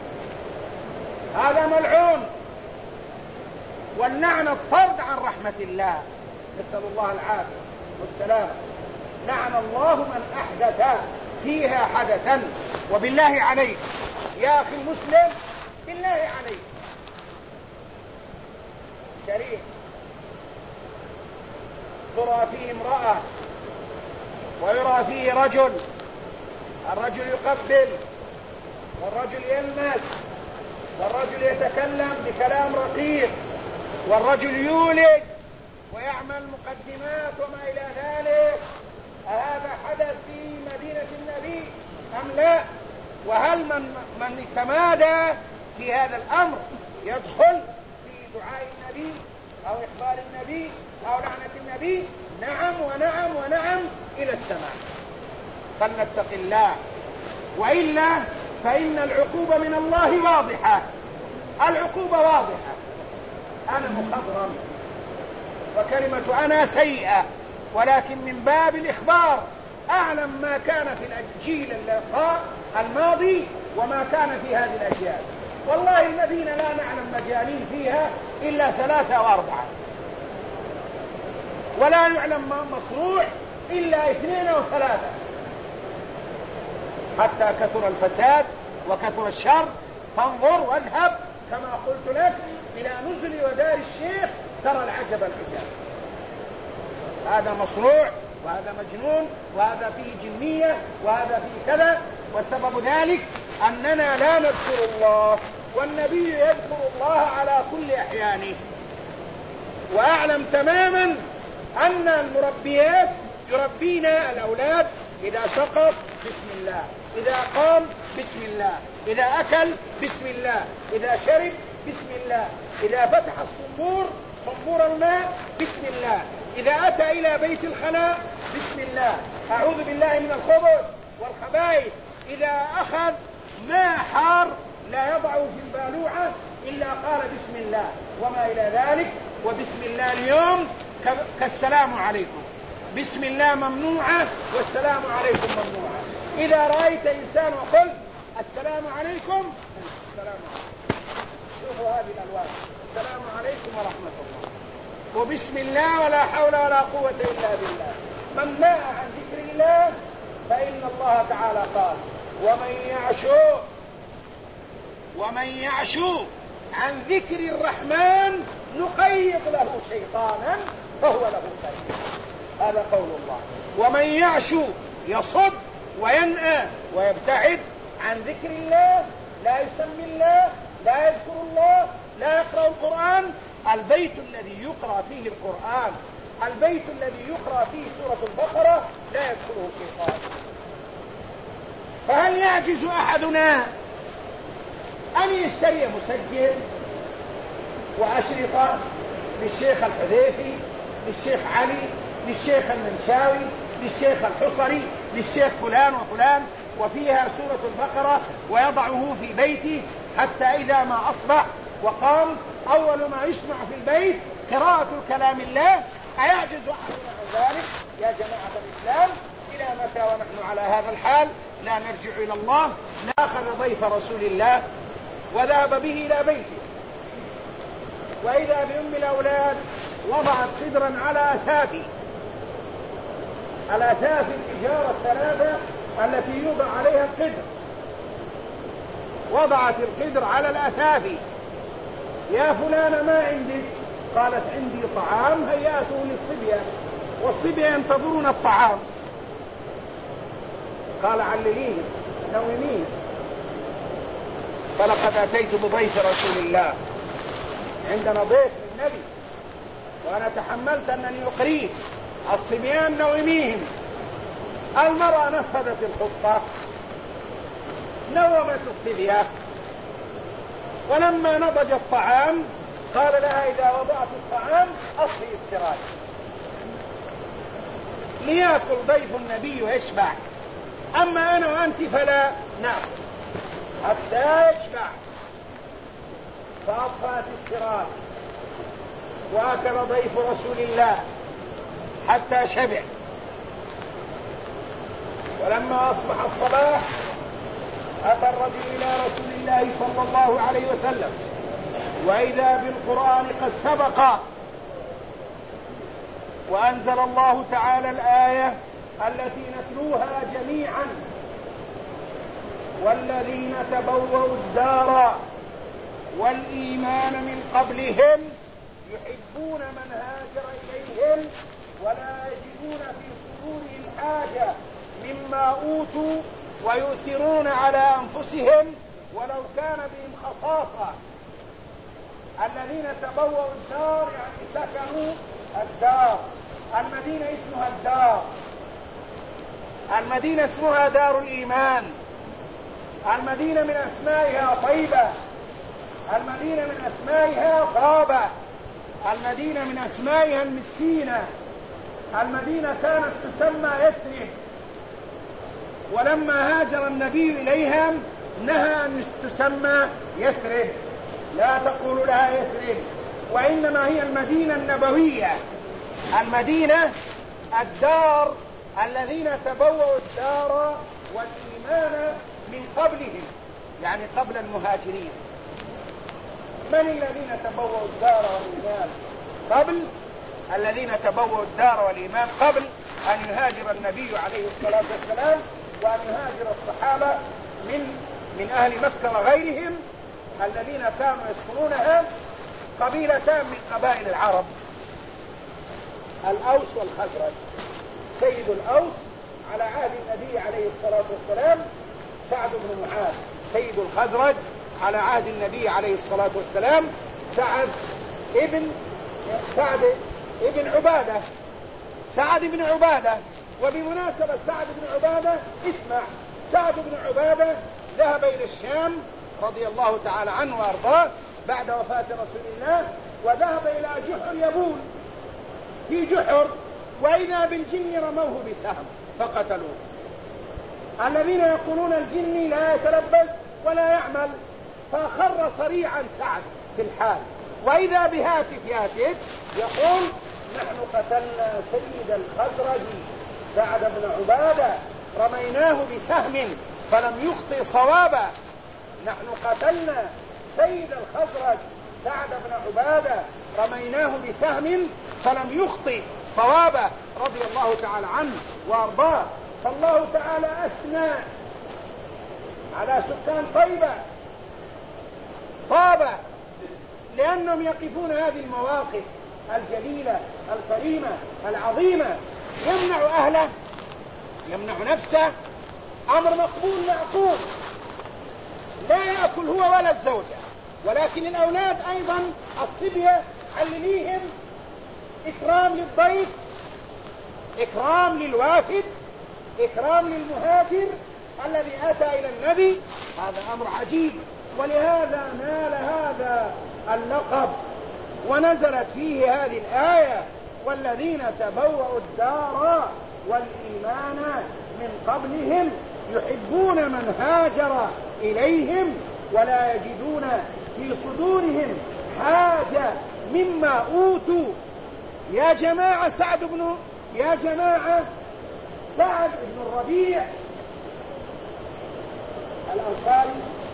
هذا ملعون. واللعنة الطرد عن رحمة الله، نسأل الله العافية والسلام. لعن الله من أحدث فيها حدثا. وبالله عليك يا أخي المسلم، بالله عليك، شريك ترى فيه امرأة ويرى فيه رجل، الرجل يقبل والرجل يلمس والرجل يتكلم بكلام رقيق والرجل يولد ويعمل مقدمات وما إلى ذلك، أهذا حدث في مدينة النبي أم لا؟ وهل من يتمادى في هذا الأمر يدخل في دعاء النبي أو إخبار النبي أو لعنة النبي، نعم ونعم ونعم إلى السماء. فلنتق الله، وإلا فإن العقوبة من الله واضحة، العقوبة واضحة. أنا مخضرم وكلمة أنا سيئة، ولكن من باب الإخبار أعلم ما كان في الجيل الماضي وما كان في هذه الأجيال. والله المدينة لا نعلم مجانين فيها إلا 3 أو 4، ولا نعلم مصروع إلا 2 أو 3، حتى كثر الفساد وكثر الشر. فانظر واذهب كما قلت لك إلى نزل ودار الشيخ ترى العجب العجاب. هذا مصروع، وهذا مجنون، وهذا فيه جنية، وهذا فيه كذا. وسبب ذلك أننا لا نذكر الله، والنبي يذكر الله على كل أحيانه. وأعلم تماما أن المربيات يربينا الأولاد إذا سقط بسم الله، إذا قام بسم الله، إذا أكل بسم الله، إذا شرب بسم الله، إذا فتح الصنبور صنبور الماء بسم الله، إذا أتى إلى بيت الخلاء بسم الله، أعوذ بالله من الخبث والخبائث. إذا أخذ ماء حار لا يضعه في البالوعة إلا قال بسم الله، وما إلى ذلك. وبسم الله اليوم كالسلام عليكم، بسم الله ممنوعة والسلام عليكم ممنوعة. إذا رأيت إنسان وقل السلام عليكم، السلام عليكم، شوفوا هذه الألوان، السلام عليكم ورحمة الله، وبسم الله ولا حول ولا قوة إلا بالله. من نهى عن ذكر الله فإن الله تعالى قال ومن يعشو عن ذكر الرحمن نقيض له شيطانا فهو له قرين. هذا قول الله. ومن يعشو يصد وينأى ويبتعد عن ذكر الله، لا يسمي الله، لا يذكر الله، لا يقرأ القرآن. البيت الذي يقرأ فيه القرآن، البيت الذي يقرأ فيه سورة البقرة لا يذكره الشيطان. فهل يعجز أحدنا أن يشتري مسجل وأشرطة للشيخ الحذيفي، للشيخ علي، للشيخ المنشاوي، للشيخ الحصري، للشيخ فلان وفلان، وفيها سورة البقرة، ويضعه في بيته حتى إذا ما أصبح وقام أول ما يسمع في البيت قراءة كلام الله؟ أيعجز أحدنا عن ذلك؟ يا جماعة الإسلام، إلى متى ونحن على هذا الحال؟ لا نرجع إلى الله. نأخذ ضيف رسول الله وذهب به إلى بيته، وإذا بأم الأولاد وضعت قدرا على أثاث الحجارة الثلاثة التي يوضع عليها القدر، وضعت القدر على الأثاث. يا فلانة ما عندك؟ قالت عندي طعام هيأته للصبية، والصبية ينتظرون الطعام. قال علليه نوميه. فلقد أتيت بضيف رسول الله، عندنا ضيف للنبي، وأنا تحملت أنني أقريه. الصبيان نوميهم. المرأة نفذت الخطة، نومت الصبية، ولما نضج الطعام قال لها إذا وضعت الطعام أصفي السراج ليأكل ضيف النبي ويشبع، أما أنا وأنت فلا نأكل حتى يشبع. فأطفأت السراج وأكل ضيف رسول الله حتى شبع. ولما أصبح الصباح أتى الرجل إلى رسول الله صلى الله عليه وسلم، وإذا بالقرآن قد سبق، وأنزل الله تعالى الآية التي نتلوها جميعا: والذين تبوأوا الدار والإيمان من قبلهم يحبون من هاجر إليهم ولا يجدون في صدورهم حاجة مما أوتوا ويؤثرون على أنفسهم ولو كان بهم خصاصة. الذين تبوأوا الدار يعني سكنوا الدار. المدينة اسمها الدار، المدينة اسمها دار الإيمان، المدينة من أسمائها طيبة، المدينة من أسمائها طابة، المدينة من أسمائها المسكينة، المدينة كانت تسمى يثرب، ولما هاجر النبي إليها نهى أن تسمى يثرب، لا تقول لها يثرب، وإنما هي المدينة النبوية، المدينة الدار الذين تبوأوا الدار والإيمان من قبلهم، يعني قبل المهاجرين. من الذين تبوأوا الدار والإيمان قبل؟ الذين تبوأوا الدار والإيمان قبل أن يهاجر النبي عليه الصلاة والسلام وأن يهاجر الصحابة من أهل مكة وغيرهم، الذين كانوا يسكنونها قبيلتان من قبائل العرب، الأوس والخزرج. سيد الأوس على عهد النبي عليه الصلاة والسلام سعد بن معاذ، سيد الخزرج على عهد النبي عليه الصلاة والسلام سعد بن عبادة. وبمناسبة سعد بن عبادة اسمع، سعد بن عبادة ذهب إلى الشام رضي الله تعالى عنه وأرضاه بعد وفاة رسول الله، وذهب إلى جحر يبول، في جحر وإذا بالجن رموه بسهم فقتلوه. الذين يقولون الجن لا يتلبس ولا يعمل، فخر صريعا سعد في الحال، وإذا بهاتف يقول: نحن قتلنا سيد الخزرج سعد بن عبادة رميناه بسهم فلم يخطئ صوابا. نحن قتلنا سيد الخزرج سعد بن عبادة رميناه بسهم فلم يخطئ صوابا، رضي الله تعالى عنه وارضاه. فالله تعالى أثنى على سكان طابة لأنهم يقفون هذه المواقف الجليلة الكريمة العظيمة، يمنع أهله، يمنع نفسه، أمر مقبول معقول، لا يأكل هو ولا الزوجة، ولكن الأولاد أيضا الصبية علميهم إكرام للضيف، إكرام للوافد، إكرام للمهاجر الذي أتى إلى النبي. هذا أمر عجيب، ولهذا نال هذا اللقب ونزلت فيه هذه الآية: والذين تبوأوا الدار والإيمان من قبلهم يحبون من هاجر إليهم ولا يجدون في صدورهم حاجة مما أوتوا. يا جماعة سعد بن الربيع الأنصاري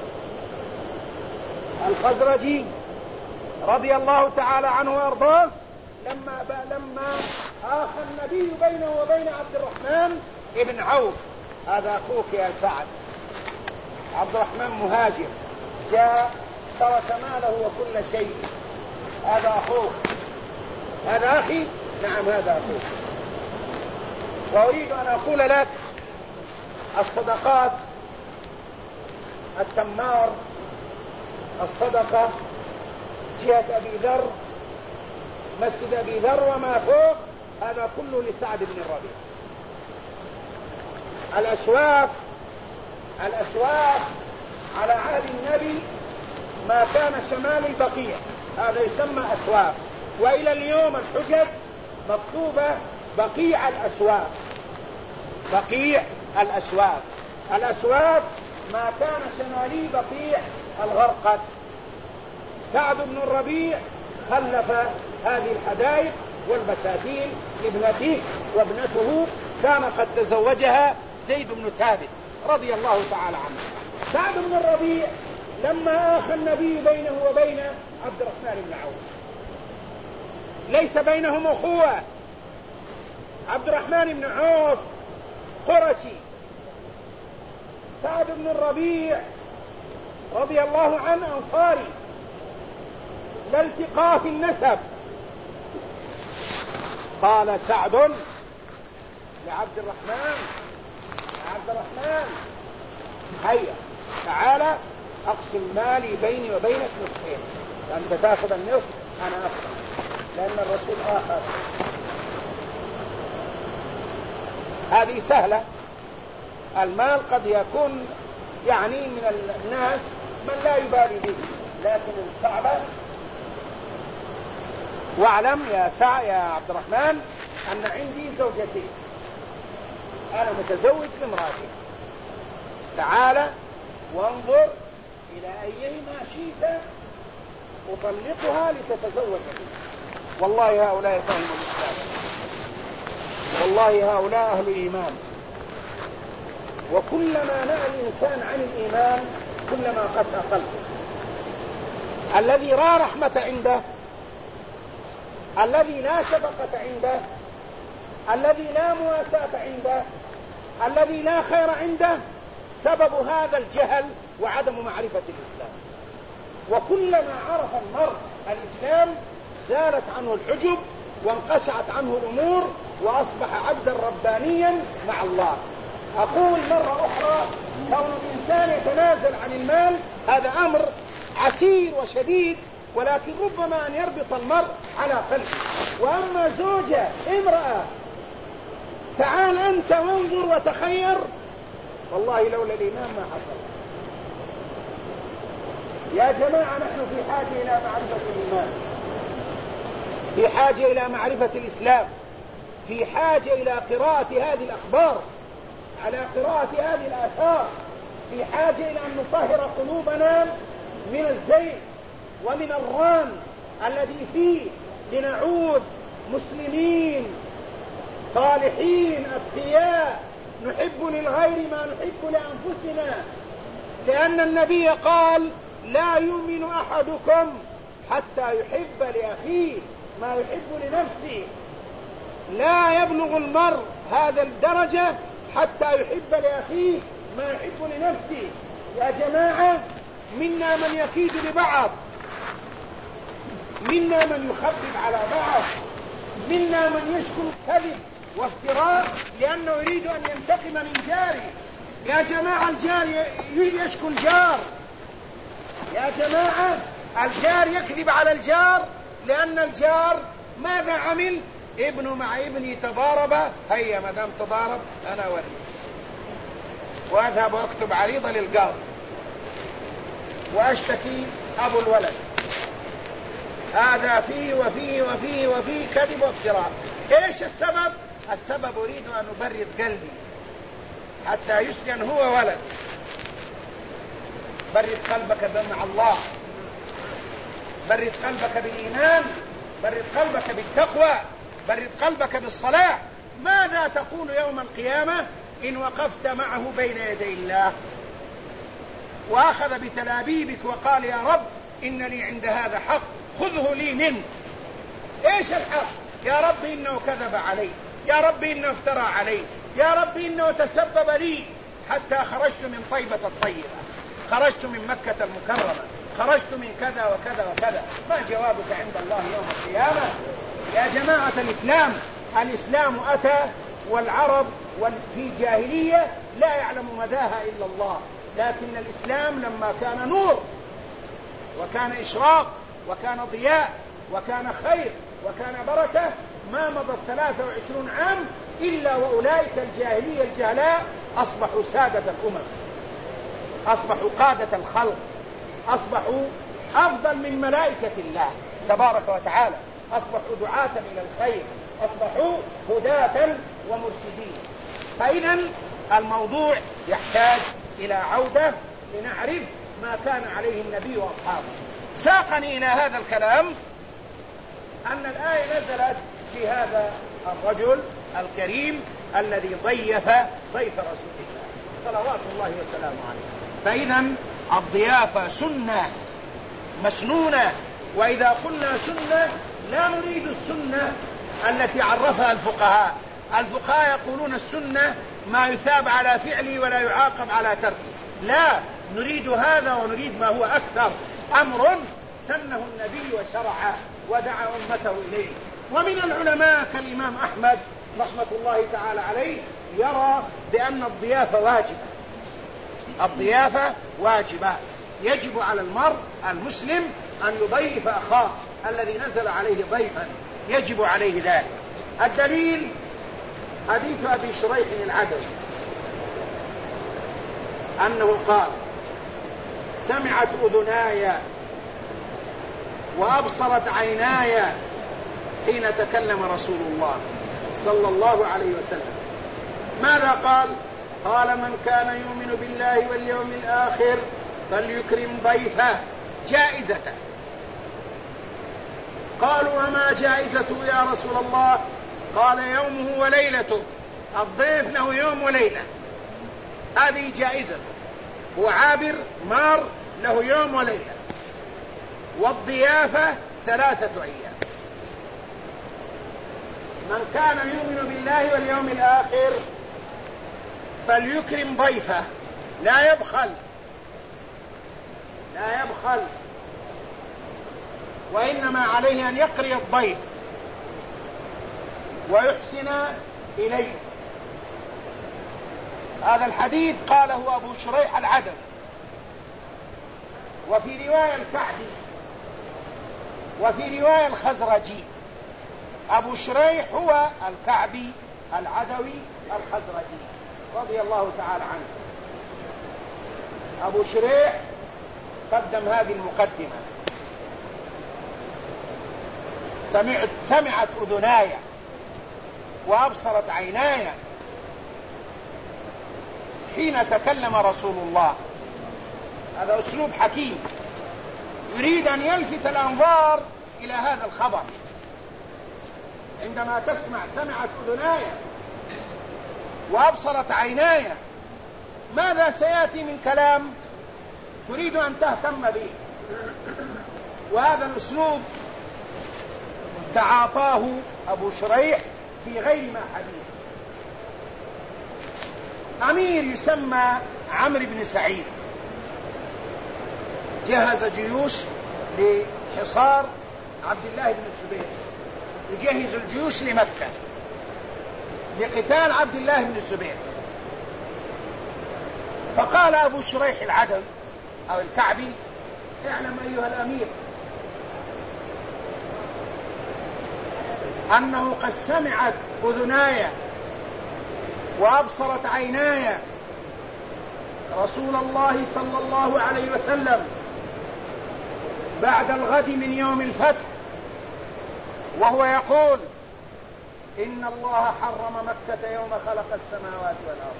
الخزرجي رضي الله تعالى عنه وارضاه، لما آخى النبي بينه وبين عبد الرحمن ابن عوف، هذا أخوك يا سعد، عبد الرحمن مهاجر جاء ترك ماله وكل شيء، هذا أخوك، هذا أخي، نعم هذا أخوك. وأريد أن أقول لك الصدقات، التمار، الصدقة، جهة أبي ذر، مسجد أبي ذر وما فوق، هذا كله لسعد بن الربيع. الأسواق على عهد النبي ما كان شمال البقيع، هذا يسمى أسواق، وإلى اليوم الحجج مكتوبة بقيع الأسواق، بقيع الأسواق. الأسواق ما كان شمالي بقيع الغرقد. سعد بن الربيع خلف هذه الحدائق والبساتين لابنته، وابنته كان قد تزوجها زيد بن ثابت رضي الله تعالى عنه. سعد بن الربيع لما آخى النبي بينه وبين عبد الرحمن بن عوف، ليس بينهم أخوة، عبد الرحمن بن عوف قرشي، سعد بن الربيع رضي الله عنه أنصاري، لا التقاء في النسب. قال سعد لعبد الرحمن: يا عبد الرحمن، هيا تعالى أقسم مالي بيني وبينك نصفين، أنت تأخذ النصف أنا أخذ، لأن الرسول آخر. هذه سهلة. المال قد يكون يعني من الناس من لا يبالي به، لكن الصعبة واعلم يا عبد الرحمن أن عندي زوجتين، أنا متزوج بامرأتين، تعال وانظر إلى أيهما شئت أطلقها لتتزوج بي. والله هؤلاء فهموا الإسلام، والله هؤلاء أهل إيمان، وكلما نأى الإنسان عن الإيمان كلما قسى قلبه. الذي لا رحمة عنده، الذي لا شفقة عنده، الذي لا مواساة عنده، الذي لا خير عنده، سبب هذا الجهل وعدم معرفة الإسلام. وكلما عرف المرء الإسلام زالت عنه الحجب وانقشعت عنه الأمور وأصبح عبدا ربانيا مع الله. أقول مرة أخرى، كون الإنسان يتنازل عن المال هذا أمر عسير وشديد، ولكن ربما أن يربط المرء على قلبه. وأما زوجة امرأة تعال أنت وانظر وتخير، والله لولا الإيمان ما حصل. يا جماعة نحن في حاجة إلى معرفة الإيمان، في حاجة إلى معرفة الإسلام، في حاجة إلى قراءة هذه الأخبار، على قراءة هذه الآثار، في حاجة إلى أن نطهر قلوبنا من الزيغ ومن الران الذي فيه، لنعود مسلمين صالحين أتقياء نحب للغير ما نحب لأنفسنا. لأن النبي قال: لا يؤمن أحدكم حتى يحب لأخيه ما يحب لنفسه. لا يبلغ المرء هذا الدرجة حتى يحب لأخيه ما يحب لنفسه. يا جماعة، منا من يكيد لبعض، منا من يخبب على بعض، منا من يشكو الكذب وافتراء لأنه يريد أن ينتقم من جاره. يا جماعة، الجار يشكو الجار، يا جماعة الجار يكذب على الجار، لأن الجار ماذا عمل؟ ابنه مع ابني تضارب، هيا مدام تضارب أنا أوريك، وأذهب وأكتب عريضة للقاضي وأشتكي أبو الولد، هذا فيه وفيه وفيه وفيه كذب وافتراء. إيش السبب؟ السبب أريد أن أبرد قلبي حتى يسجن هو ولد. برد قلبك مع الله، برد قلبك بالإيمان، برد قلبك بالتقوى، برد قلبك بالصلاة. ماذا تقول يوم القيامة إن وقفت معه بين يدي الله وأخذ بتلابيبك وقال: يا رب إن لي عند هذا حق خذه لي منه. إيش الحق؟ يا رب إنه كذب علي، يا رب إنه افترى علي، يا رب إنه تسبب لي حتى خرجت من طيبة الطيبة، خرجت من مكة المكرمة، خرجت من كذا وكذا وكذا. ما جوابك عند الله يوم القيامة؟ يا جماعة الإسلام، الإسلام أتى والعرب في جاهلية لا يعلم مداها إلا الله، لكن الإسلام لما كان نور وكان إشراق وكان ضياء وكان خير وكان بركة، ما مضت 23 عام إلا وأولئك الجاهلية الجهلاء أصبحوا سادة الأمم، أصبحوا قادة الخلق، أصبحوا أفضل من ملائكة الله تبارك وتعالى، أصبحوا دعاة إلى الخير، أصبحوا هداة ومرشدين. فإذا الموضوع يحتاج إلى عودة لنعرف ما كان عليه النبي وأصحابه. ساقني إلى هذا الكلام أن الآية نزلت في هذا الرجل الكريم الذي ضيف رسول الله صلوات الله وسلامه عليه. فإذا الضيافة سنة مسنونة، وإذا قلنا سنة لا نريد السنة التي عرفها الفقهاء. الفقهاء يقولون السنة ما يثاب على فعله ولا يعاقب على تركه، لا، نريد هذا ونريد ما هو أكثر، أمر سنه النبي وشرعه ودعا أمته إليه. ومن العلماء كالإمام أحمد رحمة الله تعالى عليه يرى بأن الضيافة واجبة، الضيافة واجبة، يجب على المرء المسلم أن يضيف أخاه الذي نزل عليه ضيفا، يجب عليه ذلك. الدليل حديث أبي شريح العدوي أنه قال: سمعت أذناي وأبصرت عيناي حين تكلم رسول الله صلى الله عليه وسلم. ماذا قال؟ قال: من كان يؤمن بالله واليوم الآخر فليكرم ضيفه جائزته. قالوا: وما جائزته يا رسول الله؟ قال: يومه وليلته، الضيف له يوم وليلة، هذه جائزته، هو عابر مار له يوم وليلة، والضيافة 3 أيام. من كان يؤمن بالله واليوم الآخر فليكرم ضيفه، لا يبخل وإنما عليه أن يقري الضيف ويحسن إليه. هذا الحديث قاله أبو شريح العدوي، وفي رواية الكعبي، وفي رواية الخزرجي. أبو شريح هو الكعبي العدوي الخزرجي رضي الله تعالى عنه. أبو شريح قدم هذه المقدمة: سمعت أذناي وأبصرت عيناي حين تكلم رسول الله. هذا أسلوب حكيم، يريد أن يلفت الأنظار إلى هذا الخبر. عندما تسمع سمعت أذناي وأبصرت عيناي، ماذا سيأتي من كلام تريد أن تهتم به؟ وهذا الأسلوب تعاطاه أبو شريح في غير ما حديث. أمير يسمى عمرو بن سعيد جهز جيوش لحصار عبد الله بن الزبير، يجهز الجيوش لمكة لقتال عبد الله بن الزبير. فقال أبو شريح العدوي أو الكعبي: اعلم أيها الأمير أنه قد سمعت أذناي وأبصرت عيناي رسول الله صلى الله عليه وسلم بعد الغد من يوم الفتح وهو يقول: إن الله حرم مكة يوم خلق السماوات والأرض،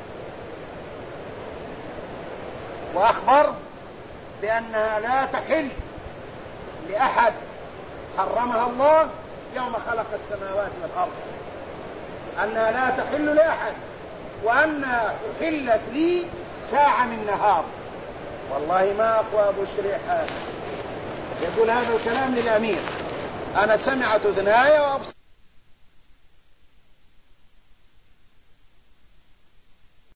وأخبر بأنها لا تحل لأحد حرمها الله يوم خلق السماوات والأرض، أنها لا تحل لأحد، وأنها أحلت لي ساعة من نهار. والله ما أقوى أبو شريح هذا، يقول هذا الكلام للأمير: أنا سمعت أذناي وأبصرت